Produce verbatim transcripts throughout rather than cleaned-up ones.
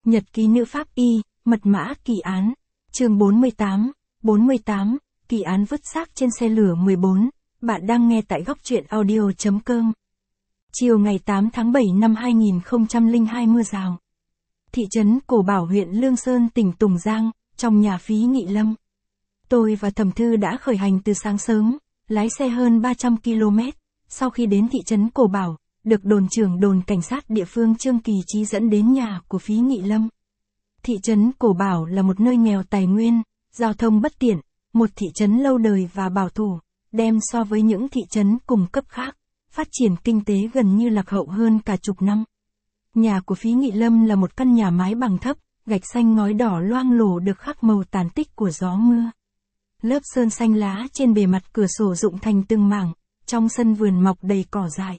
Nhật ký nữ pháp y, mật mã kỳ án. Chương bốn mươi tám, bốn mươi tám, kỳ án vứt xác trên xe lửa mười bốn. Bạn đang nghe tại góc truyện audio.com. Chiều ngày tám tháng bảy năm hai nghìn không trăm lẻ hai mưa rào. Thị trấn Cổ Bảo huyện Lương Sơn tỉnh Tùng Giang, trong nhà Phí Nghị Lâm. Tôi và Thẩm Thư đã khởi hành từ sáng sớm, lái xe hơn ba trăm ki lô mét. Sau khi đến thị trấn Cổ Bảo, được đồn trưởng đồn cảnh sát địa phương Trương Kỳ Chí dẫn đến nhà của Phí Nghị Lâm. Thị trấn Cổ Bảo là một nơi nghèo tài nguyên, giao thông bất tiện, một thị trấn lâu đời và bảo thủ, đem so với những thị trấn cùng cấp khác, phát triển kinh tế gần như lạc hậu hơn cả chục năm. Nhà của Phí Nghị Lâm là một căn nhà mái bằng thấp, gạch xanh ngói đỏ loang lổ được khắc màu tàn tích của gió mưa. Lớp sơn xanh lá trên bề mặt cửa sổ rụng thành từng mảng, trong sân vườn mọc đầy cỏ dại.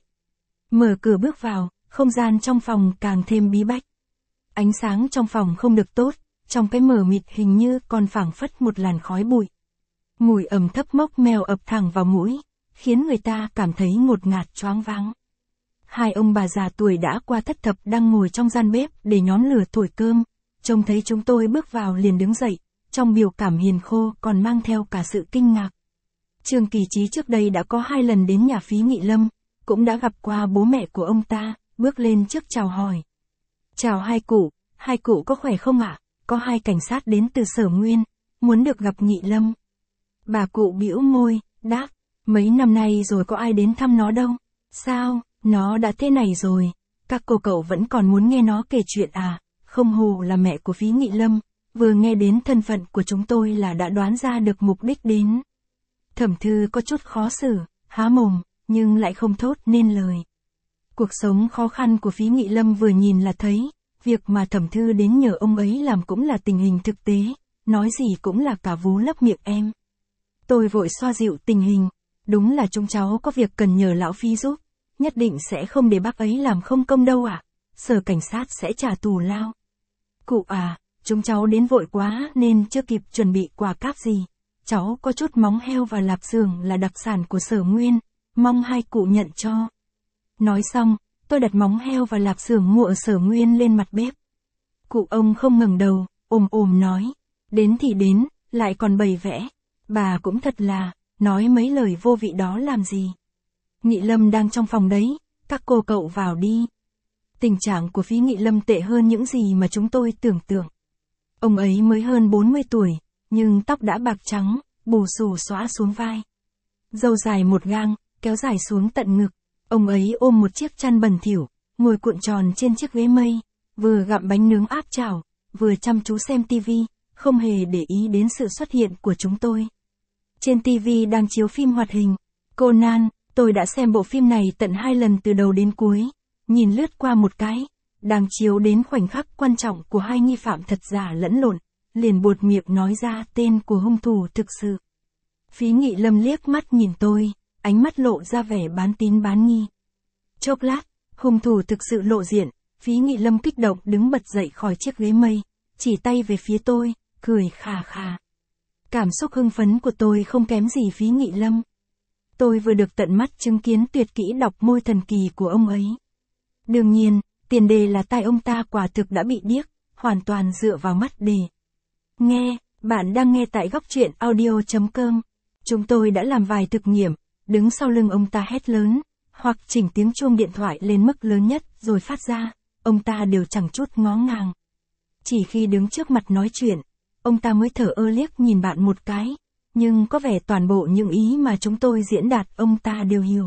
Mở cửa bước vào, không gian trong phòng càng thêm bí bách. Ánh sáng trong phòng không được tốt, trong cái mờ mịt hình như còn phảng phất một làn khói bụi. Mùi ẩm thấp mốc mèo ập thẳng vào mũi, khiến người ta cảm thấy ngột ngạt choáng váng. Hai ông bà già tuổi đã qua thất thập đang ngồi trong gian bếp để nhóm lửa thổi cơm, trông thấy chúng tôi bước vào liền đứng dậy, trong biểu cảm hiền khô còn mang theo cả sự kinh ngạc. Trương Kỳ Chí trước đây đã có hai lần đến nhà Phí Nghị Lâm, cũng đã gặp qua bố mẹ của ông ta, bước lên trước chào hỏi. Chào hai cụ, hai cụ có khỏe không ạ? Có hai cảnh sát đến từ Sở Nguyên, muốn được gặp Nghị Lâm. Bà cụ bĩu môi, đáp, mấy năm nay rồi có ai đến thăm nó đâu. Sao, nó đã thế này rồi, các cô cậu vẫn còn muốn nghe nó kể chuyện à? Không hổ là mẹ của Phí Nghị Lâm, vừa nghe đến thân phận của chúng tôi là đã đoán ra được mục đích đến. Thẩm Thư có chút khó xử, há mồm, nhưng lại không thốt nên lời. Cuộc sống khó khăn của Phí Nghị Lâm vừa nhìn là thấy, việc mà Thẩm Thư đến nhờ ông ấy làm cũng là tình hình thực tế, nói gì cũng là cả vú lấp miệng em. Tôi vội xoa dịu tình hình, đúng là chúng cháu có việc cần nhờ lão Phí giúp, nhất định sẽ không để bác ấy làm không công đâu ạ, sở cảnh sát sẽ trả tù lao. Cụ à, chúng cháu đến vội quá nên chưa kịp chuẩn bị quà cáp gì, cháu có chút móng heo và lạp xưởng là đặc sản của Sở Nguyên, mong hai cụ nhận cho. Nói xong, tôi đặt móng heo và lạp xưởng mua ở Sở Nguyên lên mặt bếp. Cụ ông không ngẩng đầu, ồm ồm nói, đến thì đến, lại còn bày vẽ, bà cũng thật là, nói mấy lời vô vị đó làm gì. Nghị Lâm đang trong phòng đấy, các cô cậu vào đi. Tình trạng của Phí Nghị Lâm tệ hơn những gì mà chúng tôi tưởng tượng. Ông ấy mới hơn bốn mươi tuổi, nhưng tóc đã bạc trắng, bù xù xõa xuống vai. Râu dài một gang, kéo dài xuống tận ngực. Ông ấy ôm một chiếc chăn bẩn thỉu, ngồi cuộn tròn trên chiếc ghế mây, vừa gặm bánh nướng áp chảo, vừa chăm chú xem tivi, không hề để ý đến sự xuất hiện của chúng tôi. Trên tivi đang chiếu phim hoạt hình, Conan, tôi đã xem bộ phim này tận hai lần từ đầu đến cuối, nhìn lướt qua một cái, đang chiếu đến khoảnh khắc quan trọng của hai nghi phạm thật giả lẫn lộn, liền buột miệng nói ra tên của hung thủ thực sự. Phí Nghị Lâm liếc mắt nhìn tôi, ánh mắt lộ ra vẻ bán tín bán nghi. Chốc lát, hung thủ thực sự lộ diện, Phí Nghị Lâm kích động đứng bật dậy khỏi chiếc ghế mây, chỉ tay về phía tôi, cười khà khà. Cảm xúc hưng phấn của tôi không kém gì Phí Nghị Lâm. Tôi vừa được tận mắt chứng kiến tuyệt kỹ đọc môi thần kỳ của ông ấy. Đương nhiên, tiền đề là tai ông ta quả thực đã bị điếc, hoàn toàn dựa vào mắt đề. Nghe, bạn đang nghe tại góc truyện audio.com. Chúng tôi đã làm vài thực nghiệm, đứng sau lưng ông ta hét lớn, hoặc chỉnh tiếng chuông điện thoại lên mức lớn nhất rồi phát ra, ông ta đều chẳng chút ngó ngàng. Chỉ khi đứng trước mặt nói chuyện, ông ta mới thở ơ liếc nhìn bạn một cái, nhưng có vẻ toàn bộ những ý mà chúng tôi diễn đạt ông ta đều hiểu.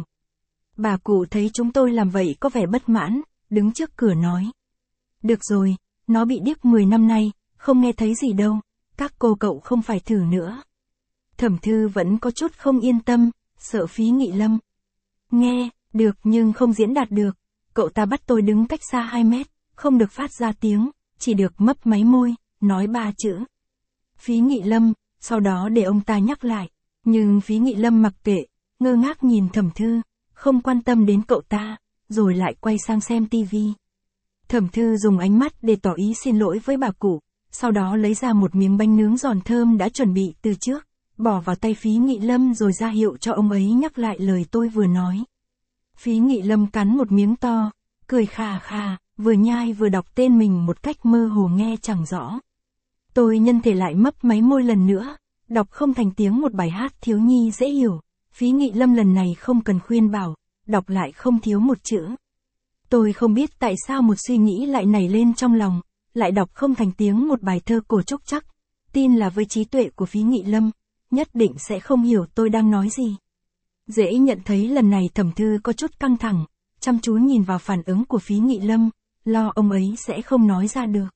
Bà cụ thấy chúng tôi làm vậy có vẻ bất mãn, đứng trước cửa nói. Được rồi, nó bị điếc mười năm nay, không nghe thấy gì đâu, các cô cậu không phải thử nữa. Thẩm Thư vẫn có chút không yên tâm, sợ Phí Nghị Lâm. Nghe, được nhưng không diễn đạt được, cậu ta bắt tôi đứng cách xa hai mét, không được phát ra tiếng, chỉ được mấp máy môi, nói ba chữ. Phí Nghị Lâm, sau đó để ông ta nhắc lại, nhưng Phí Nghị Lâm mặc kệ, ngơ ngác nhìn Thẩm Thư, không quan tâm đến cậu ta, rồi lại quay sang xem tivi. Thẩm Thư dùng ánh mắt để tỏ ý xin lỗi với bà cụ, sau đó lấy ra một miếng bánh nướng giòn thơm đã chuẩn bị từ trước, bỏ vào tay Phí Nghị Lâm rồi ra hiệu cho ông ấy nhắc lại lời tôi vừa nói. Phí Nghị Lâm cắn một miếng to, cười khà khà, vừa nhai vừa đọc tên mình một cách mơ hồ nghe chẳng rõ. Tôi nhân thể lại mấp máy môi lần nữa, đọc không thành tiếng một bài hát thiếu nhi dễ hiểu. Phí Nghị Lâm lần này không cần khuyên bảo, đọc lại không thiếu một chữ. Tôi không biết tại sao một suy nghĩ lại nảy lên trong lòng, lại đọc không thành tiếng một bài thơ cổ trúc chắc. Tin là với trí tuệ của Phí Nghị Lâm, nhất định sẽ không hiểu tôi đang nói gì. Dễ nhận thấy lần này Thẩm Thư có chút căng thẳng, chăm chú nhìn vào phản ứng của Phí Nghị Lâm, lo ông ấy sẽ không nói ra được.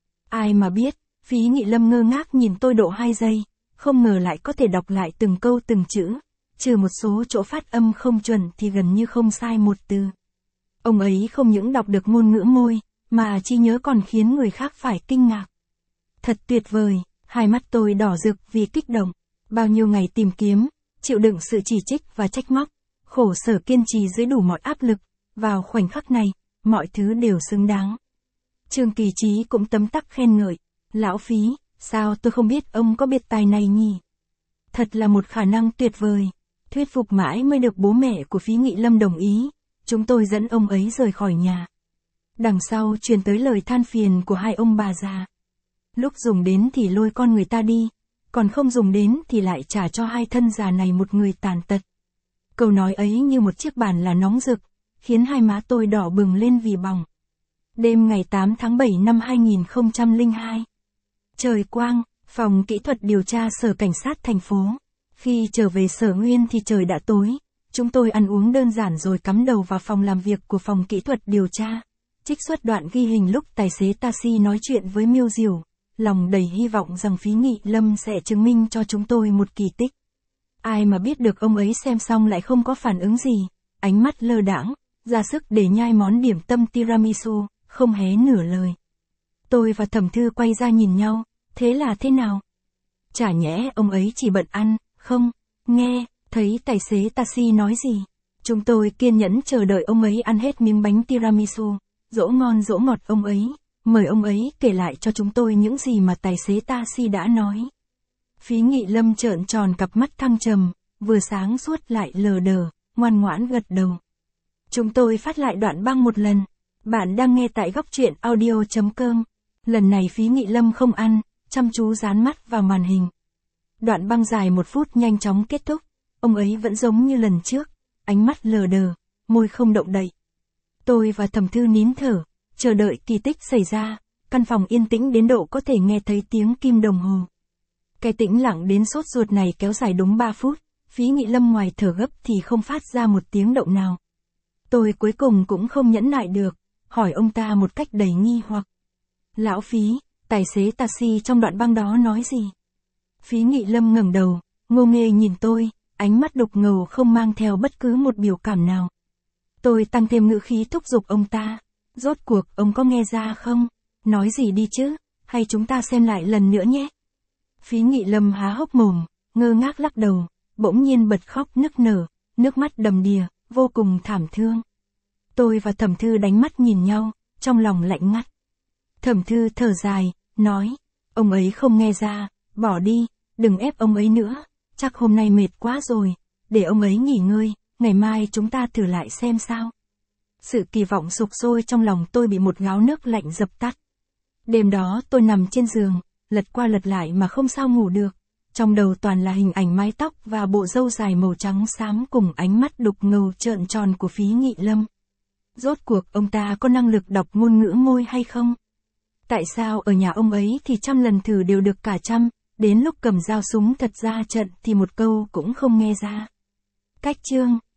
Ai mà biết, Phí Nghị Lâm ngơ ngác nhìn tôi độ hai giây, không ngờ lại có thể đọc lại từng câu từng chữ, trừ một số chỗ phát âm không chuẩn thì gần như không sai một từ. Ông ấy không những đọc được ngôn ngữ môi, mà trí nhớ còn khiến người khác phải kinh ngạc. Thật tuyệt vời, hai mắt tôi đỏ rực vì kích động, bao nhiêu ngày tìm kiếm, chịu đựng sự chỉ trích và trách móc, khổ sở kiên trì dưới đủ mọi áp lực, vào khoảnh khắc này, mọi thứ đều xứng đáng. Trương Kỳ Chí cũng tấm tắc khen ngợi, lão Phí, sao tôi không biết ông có biệt tài này nhỉ? Thật là một khả năng tuyệt vời, thuyết phục mãi mới được bố mẹ của Phí Nghị Lâm đồng ý, chúng tôi dẫn ông ấy rời khỏi nhà. Đằng sau truyền tới lời than phiền của hai ông bà già. Lúc dùng đến thì lôi con người ta đi, còn không dùng đến thì lại trả cho hai thân già này một người tàn tật. Câu nói ấy như một chiếc bàn là nóng rực, khiến hai má tôi đỏ bừng lên vì bỏng. Đêm ngày tám tháng bảy năm hai nghìn không trăm lẻ hai. Trời quang, phòng kỹ thuật điều tra Sở Cảnh sát thành phố. Khi trở về Sở Nguyên thì trời đã tối. Chúng tôi ăn uống đơn giản rồi cắm đầu vào phòng làm việc của phòng kỹ thuật điều tra. Trích xuất đoạn ghi hình lúc tài xế taxi nói chuyện với Miêu Diểu, lòng đầy hy vọng rằng Phí Nghị Lâm sẽ chứng minh cho chúng tôi một kỳ tích. Ai mà biết được ông ấy xem xong lại không có phản ứng gì, ánh mắt lơ đãng, ra sức để nhai món điểm tâm tiramisu, không hé nửa lời. Tôi và Thẩm Thư quay ra nhìn nhau, thế là thế nào? Chả nhẽ ông ấy chỉ bận ăn, không, nghe, thấy tài xế taxi nói gì. Chúng tôi kiên nhẫn chờ đợi ông ấy ăn hết miếng bánh tiramisu, dỗ ngon dỗ ngọt ông ấy, mời ông ấy kể lại cho chúng tôi những gì mà tài xế taxi đã nói. Phí Nghị Lâm trợn tròn cặp mắt thăng trầm, vừa sáng suốt lại lờ đờ, ngoan ngoãn gật đầu. Chúng tôi phát lại đoạn băng một lần. Bạn đang nghe tại góc truyện audio chấm com. Lần này Phí Nghị Lâm không ăn, chăm chú dán mắt vào màn hình. Đoạn băng dài một phút nhanh chóng kết thúc. Ông ấy vẫn giống như lần trước, ánh mắt lờ đờ, môi không động đậy. Tôi và Thẩm Thư nín thở, chờ đợi kỳ tích xảy ra. Căn phòng yên tĩnh đến độ có thể nghe thấy tiếng kim đồng hồ. Cái tĩnh lặng đến sốt ruột này kéo dài đúng ba phút. Phí Nghị Lâm ngoài thở gấp thì không phát ra một tiếng động nào. Tôi cuối cùng cũng không nhẫn nại được, hỏi ông ta một cách đầy nghi hoặc. Lão Phí, tài xế taxi trong đoạn băng đó nói gì? Phí Nghị Lâm ngẩng đầu, ngô nghê nhìn tôi, ánh mắt đục ngầu không mang theo bất cứ một biểu cảm nào. Tôi tăng thêm ngữ khí thúc giục ông ta. Rốt cuộc ông có nghe ra không? Nói gì đi chứ, hay chúng ta xem lại lần nữa nhé. Phí Nghị Lâm há hốc mồm, ngơ ngác lắc đầu, bỗng nhiên bật khóc nức nở, nước mắt đầm đìa, vô cùng thảm thương. Tôi và Thẩm Thư đánh mắt nhìn nhau, trong lòng lạnh ngắt. Thẩm Thư thở dài, nói, ông ấy không nghe ra, bỏ đi, đừng ép ông ấy nữa, chắc hôm nay mệt quá rồi, để ông ấy nghỉ ngơi, ngày mai chúng ta thử lại xem sao. Sự kỳ vọng sục sôi trong lòng tôi bị một gáo nước lạnh dập tắt. Đêm đó tôi nằm trên giường, lật qua lật lại mà không sao ngủ được. Trong đầu toàn là hình ảnh mái tóc và bộ râu dài màu trắng xám cùng ánh mắt đục ngầu trợn tròn của Phí Nghị Lâm. Rốt cuộc ông ta có năng lực đọc ngôn ngữ môi hay không? Tại sao ở nhà ông ấy thì trăm lần thử đều được cả trăm, đến lúc cầm dao súng thật ra trận thì một câu cũng không nghe ra? Cách chương